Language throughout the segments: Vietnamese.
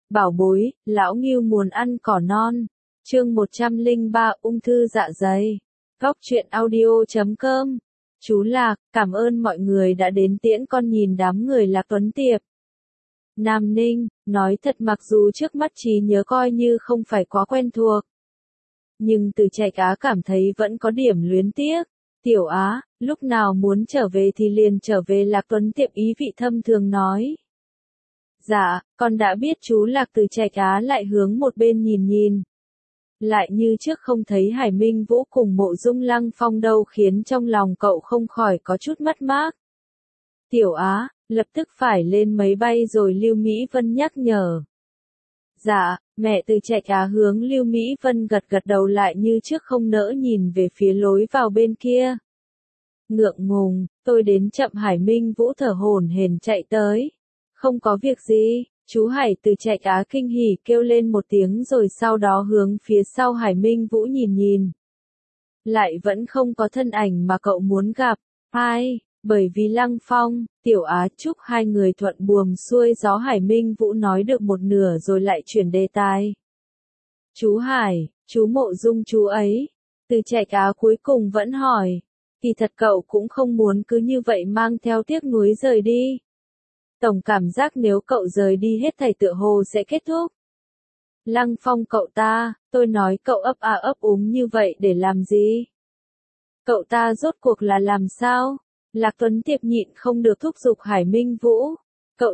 Bảo bối, lão Ngưu muốn ăn cỏ non. Chương 103 ung thư dạ dày. Góc truyện audio.com. Chú Lạc, cảm ơn mọi người đã đến tiễn con nhìn đám người Lạc Tuấn Tiệp. Nam Ninh, nói thật mặc dù trước mắt trí nhớ coi như không phải quá quen thuộc. Nhưng Từ Trạch Á cảm thấy vẫn có điểm luyến tiếc. Tiểu Á, lúc nào muốn trở về thì liền trở về, Lạc Tuấn Tiệp ý vị thâm thường nói. Dạ, con đã biết. Chú Lạc. Từ Trạch Á lại hướng một bên nhìn. Lại như trước không thấy Hải Minh Vũ cùng Mộ Dung Lăng Phong đâu, khiến trong lòng cậu không khỏi có chút mất mát. Tiểu Á, lập tức phải lên máy bay rồi, Lưu Mỹ Vân nhắc nhở. Dạ, mẹ. Từ Trạch Á hướng Lưu Mỹ Vân gật đầu, lại như trước không nỡ nhìn về phía lối vào bên kia. Ngượng ngùng, tôi đến chậm. Hải Minh Vũ thở hổn hển chạy tới. Không có việc gì, chú Hải. Từ Trạch Á kinh hỉ kêu lên một tiếng rồi sau đó hướng phía sau Hải Minh Vũ nhìn. Lại vẫn không có thân ảnh mà cậu muốn gặp. Ai? Bởi vì Lăng Phong, Tiểu Á, chúc hai người thuận buồm xuôi gió. Hải Minh Vũ nói được một nửa rồi lại chuyển đề tài. Chú Hải, chú Mộ Dung chú ấy. Từ Trạch Á cuối cùng vẫn hỏi. Kỳ thật cậu cũng không muốn cứ như vậy mang theo tiếc nuối rời đi. Tổng cảm giác nếu cậu rời đi hết thảy tựa hồ sẽ kết thúc. Lăng Phong cậu ta, tôi nói cậu ấp úng như vậy để làm gì? Cậu ta rốt cuộc là làm sao? Lạc Tuấn Tiệp nhịn không được thúc giục Hải Minh Vũ. Cậu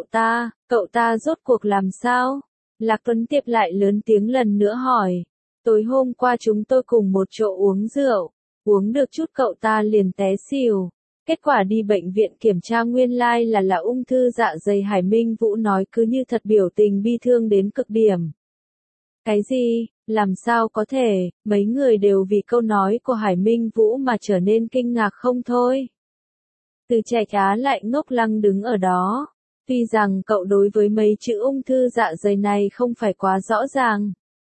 ta rốt cuộc làm sao? Lạc Tuấn Tiệp lại lớn tiếng lần nữa hỏi. Tối hôm qua chúng tôi cùng một chỗ uống rượu, uống được chút cậu ta liền té xỉu. Kết quả đi bệnh viện kiểm tra nguyên lai là ung thư dạ dày. Hải Minh Vũ nói cứ như thật, biểu tình bi thương đến cực điểm. Cái gì? Làm sao có thể? Mấy người đều vì câu nói của Hải Minh Vũ mà trở nên kinh ngạc không thôi. Từ Trạch Á lại ngốc lăng đứng ở đó. Tuy rằng cậu đối với mấy chữ ung thư dạ dày này không phải quá rõ ràng.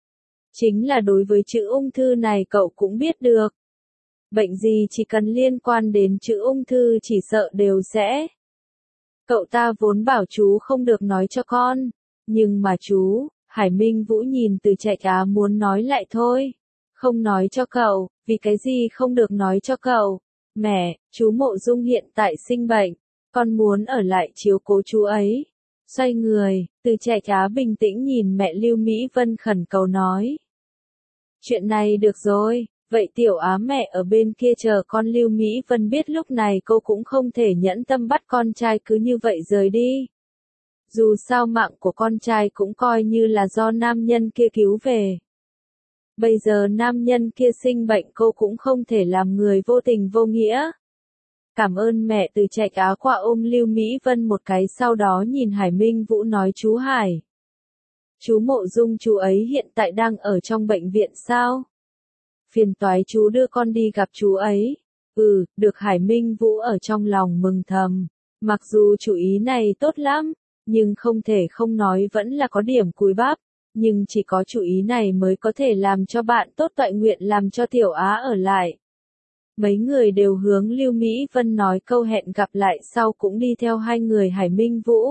Chính là đối với chữ ung thư này cậu cũng biết được. Bệnh gì chỉ cần liên quan đến chữ ung thư chỉ sợ đều sẽ. Cậu ta vốn bảo chú không được nói cho con. Nhưng mà chú, Hải Minh Vũ nhìn Từ Trạch Á muốn nói lại thôi. Không nói cho cậu, vì cái gì không được nói cho cậu? Mẹ, chú Mộ Dung hiện tại sinh bệnh. Con muốn ở lại chiếu cố chú ấy. Xoay người, Từ Trạch Á bình tĩnh nhìn mẹ Lưu Mỹ Vân khẩn cầu nói. Chuyện này được rồi. Vậy Tiểu Á mẹ ở bên kia chờ con. Lưu Mỹ Vân biết lúc này cô cũng không thể nhẫn tâm bắt con trai cứ như vậy rời đi. Dù sao mạng của con trai cũng coi như là do nam nhân kia cứu về. Bây giờ nam nhân kia sinh bệnh, cô cũng không thể làm người vô tình vô nghĩa. Cảm ơn mẹ. Từ Trạch Á qua ôm Lưu Mỹ Vân một cái, sau đó nhìn Hải Minh Vũ nói. Chú Hải, chú Mộ Dung chú ấy hiện tại đang ở trong bệnh viện sao? Phiền toái chú đưa con đi gặp chú ấy. Được. Hải Minh Vũ ở trong lòng mừng thầm. Mặc dù chủ ý này tốt lắm, nhưng không thể không nói vẫn là có điểm cùi bắp. Nhưng chỉ có chủ ý này mới có thể làm cho bạn tốt toại nguyện làm cho Tiểu Á ở lại. Mấy người đều hướng Lưu Mỹ Vân nói câu hẹn gặp lại sau cũng đi theo hai người Hải Minh Vũ.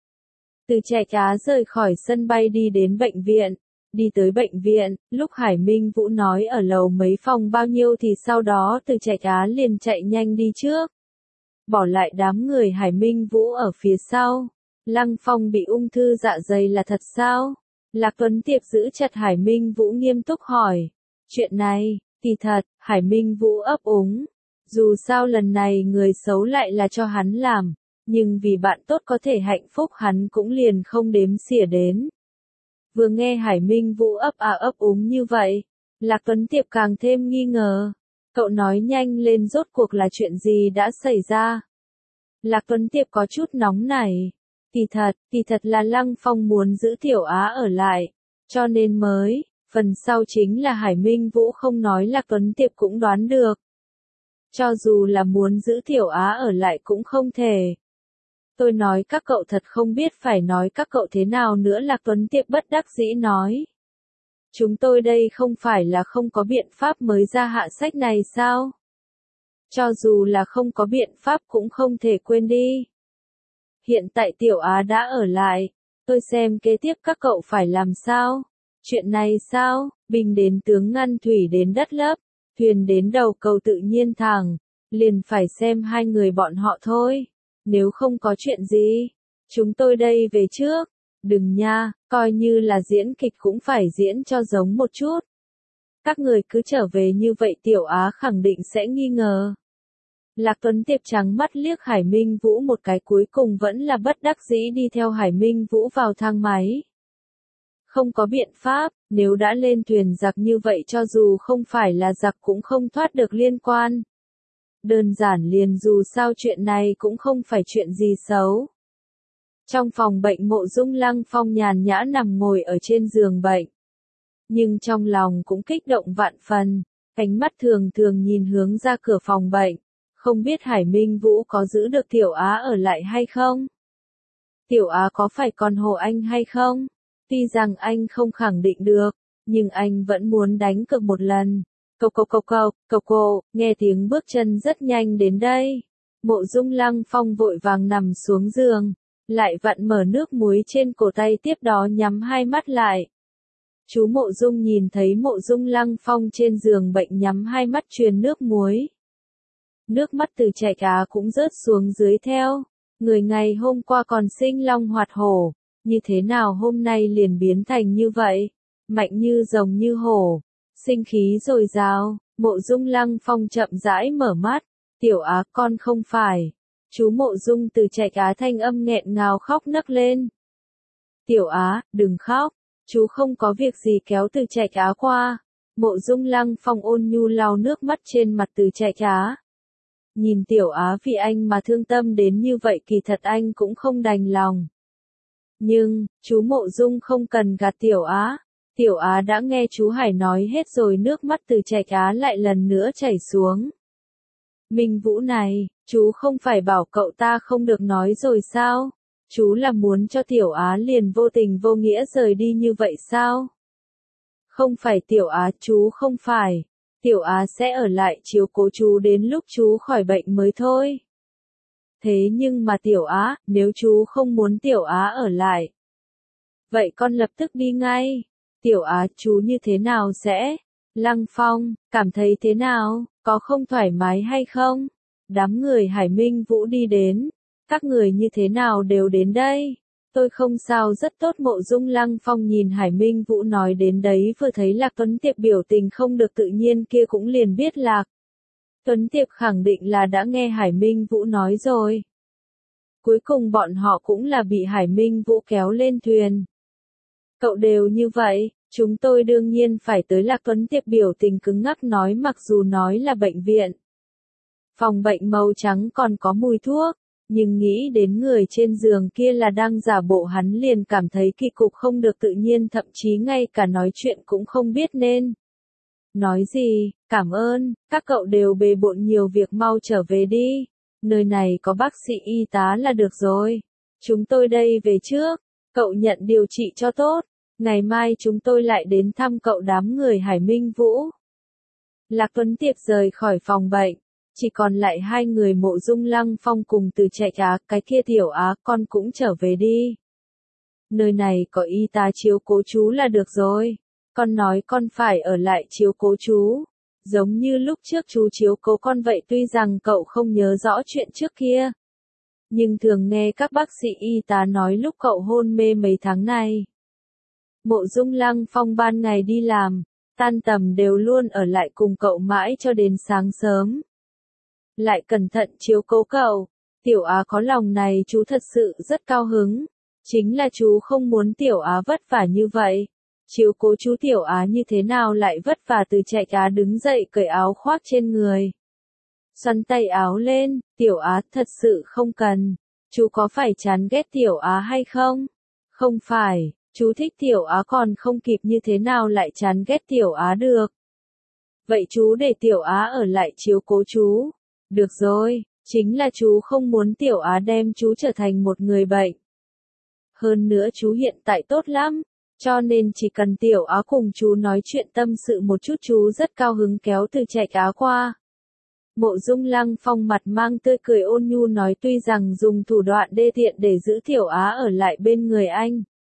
Từ Trạch Á rời khỏi sân bay đi đến bệnh viện. Đi tới bệnh viện, lúc Hải Minh Vũ nói ở lầu mấy phòng bao nhiêu thì sau đó Từ Trạch Á liền chạy nhanh đi trước. Bỏ lại đám người Hải Minh Vũ ở phía sau. Lăng Phong bị ung thư dạ dày là thật sao? Lạc Tuấn Tiệp giữ chặt Hải Minh Vũ nghiêm túc hỏi. Chuyện này, kỳ thật, Hải Minh Vũ ấp úng. Dù sao lần này người xấu lại là cho hắn làm. Nhưng vì bạn tốt có thể hạnh phúc hắn cũng liền không đếm xỉa đến. Vừa nghe Hải Minh Vũ ấp úng như vậy, Lạc Tuấn Tiệp càng thêm nghi ngờ. Cậu nói nhanh lên, rốt cuộc là chuyện gì đã xảy ra? Lạc Tuấn Tiệp có chút nóng nảy. Kỳ thật là Lăng Phong muốn giữ Tiểu Á ở lại, cho nên mới. Phần sau chính là Hải Minh Vũ không nói, Lạc Tuấn Tiệp cũng đoán được. Cho dù là muốn giữ Tiểu Á ở lại cũng không thể. Tôi nói các cậu thật không biết phải nói các cậu thế nào nữa. Lạc Tuấn Tiệp bất đắc dĩ nói. Chúng tôi đây không phải là không có biện pháp mới ra hạ sách này sao? Cho dù là không có biện pháp cũng không thể quên đi. Hiện tại Tiểu Á đã ở lại. Tôi xem kế tiếp các cậu phải làm sao. Chuyện này sao, binh đến tướng ngăn thủy đến đất lấp, thuyền đến đầu cầu tự nhiên thẳng, liền phải xem hai người bọn họ thôi. Nếu không có chuyện gì, chúng tôi đây về trước. Đừng nha, coi như là diễn kịch cũng phải diễn cho giống một chút. Các người cứ trở về như vậy Tiểu Á khẳng định sẽ nghi ngờ. Lạc Tuấn Tiệp trắng mắt liếc Hải Minh Vũ một cái, cuối cùng vẫn là bất đắc dĩ đi theo Hải Minh Vũ vào thang máy. Không có biện pháp, nếu đã lên thuyền giặc như vậy cho dù không phải là giặc cũng không thoát được liên quan. Đơn giản liền dù sao chuyện này cũng không phải chuyện gì xấu. Trong phòng bệnh Mộ Dung Lăng Phong nhàn nhã nằm ngồi ở trên giường bệnh. Nhưng trong lòng cũng kích động vạn phần, ánh mắt thường thường nhìn hướng ra cửa phòng bệnh. Không biết Hải Minh Vũ có giữ được Tiểu Á ở lại hay không? Tiểu Á có phải còn hộ anh hay không? Tuy rằng anh không khẳng định được, nhưng anh vẫn muốn đánh cược một lần. Cậu, nghe tiếng bước chân rất nhanh đến đây. Mộ Dung Lăng Phong vội vàng nằm xuống giường, lại vặn mở nước muối trên cổ tay, tiếp đó nhắm hai mắt lại. Chú Mộ Dung nhìn thấy Mộ Dung Lăng Phong trên giường bệnh nhắm hai mắt truyền nước muối. Nước mắt từ chảy cá cũng rớt xuống dưới theo. Người ngày hôm qua còn sinh long hoạt hổ, như thế nào hôm nay liền biến thành như vậy? Mạnh như rồng như hổ, sinh khí dồi dào. Mộ Dung Lăng Phong chậm rãi mở mắt. Tiểu Á, con không phải. Chú Mộ Dung từ chảy cá thanh âm nghẹn ngào khóc nấc lên. Tiểu Á, đừng khóc. Chú không có việc gì, kéo từ chảy cá qua. Mộ Dung Lăng Phong ôn nhu lau nước mắt trên mặt từ chảy cá. Nhìn Tiểu Á vì anh mà thương tâm đến như vậy, kỳ thật anh cũng không đành lòng. Nhưng, chú Mộ Dung không cần gạt Tiểu Á. Tiểu Á đã nghe chú Hải nói hết rồi, nước mắt từ chảy cá lại lần nữa chảy xuống. Minh Vũ này, chú không phải bảo cậu ta không được nói rồi sao? Chú là muốn cho Tiểu Á liền vô tình vô nghĩa rời đi như vậy sao? Không phải Tiểu Á, chú không phải. Tiểu Á sẽ ở lại chiếu cố chú đến lúc chú khỏi bệnh mới thôi. Thế nhưng mà Tiểu Á, nếu chú không muốn Tiểu Á ở lại, vậy con lập tức đi ngay. Tiểu Á, chú như thế nào sẽ? Lăng Phong, cảm thấy thế nào, có không thoải mái hay không? Đám người Hải Minh Vũ đi đến. Các người như thế nào đều đến đây? Tôi không sao, rất tốt. Mộ Dung Lăng Phong nhìn Hải Minh Vũ nói đến đấy, vừa thấy Lạc Tuấn Tiệp biểu tình không được tự nhiên kia cũng liền biết Lạc Tuấn Tiệp khẳng định là đã nghe Hải Minh Vũ nói rồi. Cuối cùng bọn họ cũng là bị Hải Minh Vũ kéo lên thuyền. Cậu đều như vậy, chúng tôi đương nhiên phải tới. Lạc Tuấn Tiệp biểu tình cứng ngắc nói, mặc dù nói là bệnh viện. Phòng bệnh màu trắng còn có mùi thuốc. Nhưng nghĩ đến người trên giường kia là đang giả bộ, hắn liền cảm thấy kỳ cục không được tự nhiên, thậm chí ngay cả nói chuyện cũng không biết nên nói gì. Cảm ơn, các cậu đều bề bộn nhiều việc, mau trở về đi. Nơi này có bác sĩ y tá là được rồi. Chúng tôi đây về trước, cậu nhận điều trị cho tốt. Ngày mai chúng tôi lại đến thăm cậu. Đám người Hải Minh Vũ, Lạc Tuấn Tiệp rời khỏi phòng bệnh. Chỉ còn lại hai người Mộ Dung Lăng Phong cùng từ chạy cá. Cái kia Tiểu Á, con cũng trở về đi. Nơi này có y tá chiếu cố chú là được rồi. Con nói con phải ở lại chiếu cố chú. Giống như lúc trước chú chiếu cố con vậy. Tuy rằng cậu không nhớ rõ chuyện trước kia, nhưng thường nghe các bác sĩ y tá nói lúc cậu hôn mê mấy tháng này. Mộ Dung Lăng Phong ban ngày đi làm, tan tầm đều luôn ở lại cùng cậu mãi cho đến sáng sớm. Lại cẩn thận chiếu cố cậu. Tiểu Á có lòng này chú thật sự rất cao hứng. Chính là chú không muốn Tiểu Á vất vả như vậy. Chiếu cố chú Tiểu Á như thế nào lại vất vả? Từ chạy cá đứng dậy cởi áo khoác trên người, xoắn tay áo lên. Tiểu Á, thật sự không cần. Chú có phải chán ghét Tiểu Á hay không? Không phải, chú thích Tiểu Á còn không kịp, như thế nào lại chán ghét Tiểu Á được? Vậy chú để Tiểu Á ở lại chiếu cố chú. Được rồi, chính là chú không muốn Tiểu Á đem chú trở thành một người bệnh. Hơn nữa chú hiện tại tốt lắm, cho nên chỉ cần Tiểu Á cùng chú nói chuyện tâm sự một chút, chú rất cao hứng kéo từ chạy cá qua. Mộ Dung Lăng Phong mặt mang tươi cười ôn nhu nói, tuy rằng dùng thủ đoạn đê tiện để giữ Tiểu Á ở lại bên người anh,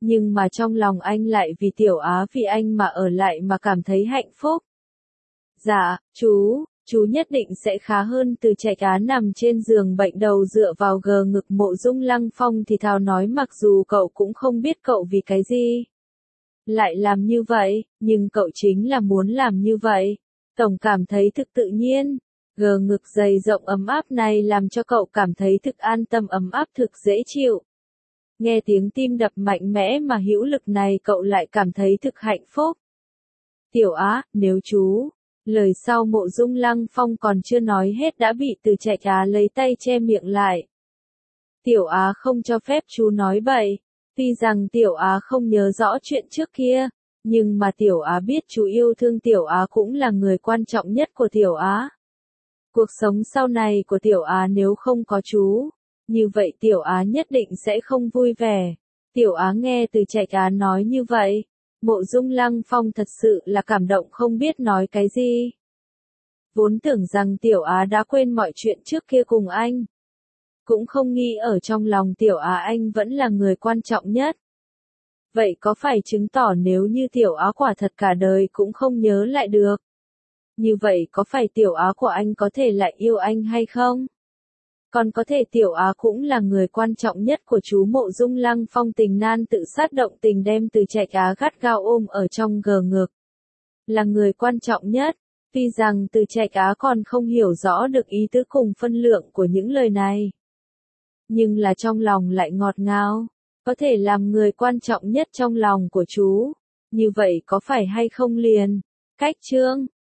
Nhưng mà trong lòng anh lại vì Tiểu Á vì anh mà ở lại mà cảm thấy hạnh phúc. Dạ, chú nhất định sẽ khá hơn. Từ Trạch Á nằm trên giường bệnh đầu dựa vào gờ ngực Mộ Dung Lăng Phong thì thào nói, mặc dù cậu cũng không biết cậu vì cái gì lại làm như vậy, nhưng cậu chính là muốn làm như vậy. Tổng cảm thấy thực tự nhiên. Gờ ngực dày rộng ấm áp này làm cho cậu cảm thấy thực an tâm, ấm áp, thực dễ chịu. Nghe tiếng tim đập mạnh mẽ mà hữu lực này cậu lại cảm thấy thực hạnh phúc. Tiểu Á, nếu chú... Lời sau Mộ Dung Lăng Phong còn chưa nói hết đã bị Từ Trạch Á lấy tay che miệng lại. Tiểu Á không cho phép chú nói bậy. Tuy rằng Tiểu Á không nhớ rõ chuyện trước kia, nhưng mà Tiểu Á biết chú yêu thương Tiểu Á cũng là người quan trọng nhất của Tiểu Á. Cuộc sống sau này của Tiểu Á nếu không có chú, như vậy Tiểu Á nhất định sẽ không vui vẻ. Tiểu Á nghe Từ Trạch Á nói như vậy, Mộ Dung Lăng Phong thật sự là cảm động không biết nói cái gì. Vốn tưởng rằng Tiểu Á đã quên mọi chuyện trước kia cùng anh. Cũng không nghĩ ở trong lòng Tiểu Á anh vẫn là người quan trọng nhất. Vậy có phải chứng tỏ nếu như Tiểu Á quả thật cả đời cũng không nhớ lại được? Như vậy có phải Tiểu Á của anh có thể lại yêu anh hay không? Còn có thể Tiểu Á cũng là người quan trọng nhất của chú. Mộ Dung Lăng Phong tình nan tự sát động tình đem Từ Trạch Á gắt gao ôm ở trong gờ ngực. Là người quan trọng nhất. Tuy rằng Từ Trạch Á còn không hiểu rõ được ý tứ cùng phân lượng của những lời này, nhưng là trong lòng lại ngọt ngào. Có thể làm người quan trọng nhất trong lòng của chú. Như vậy có phải hay không liền? Cách chương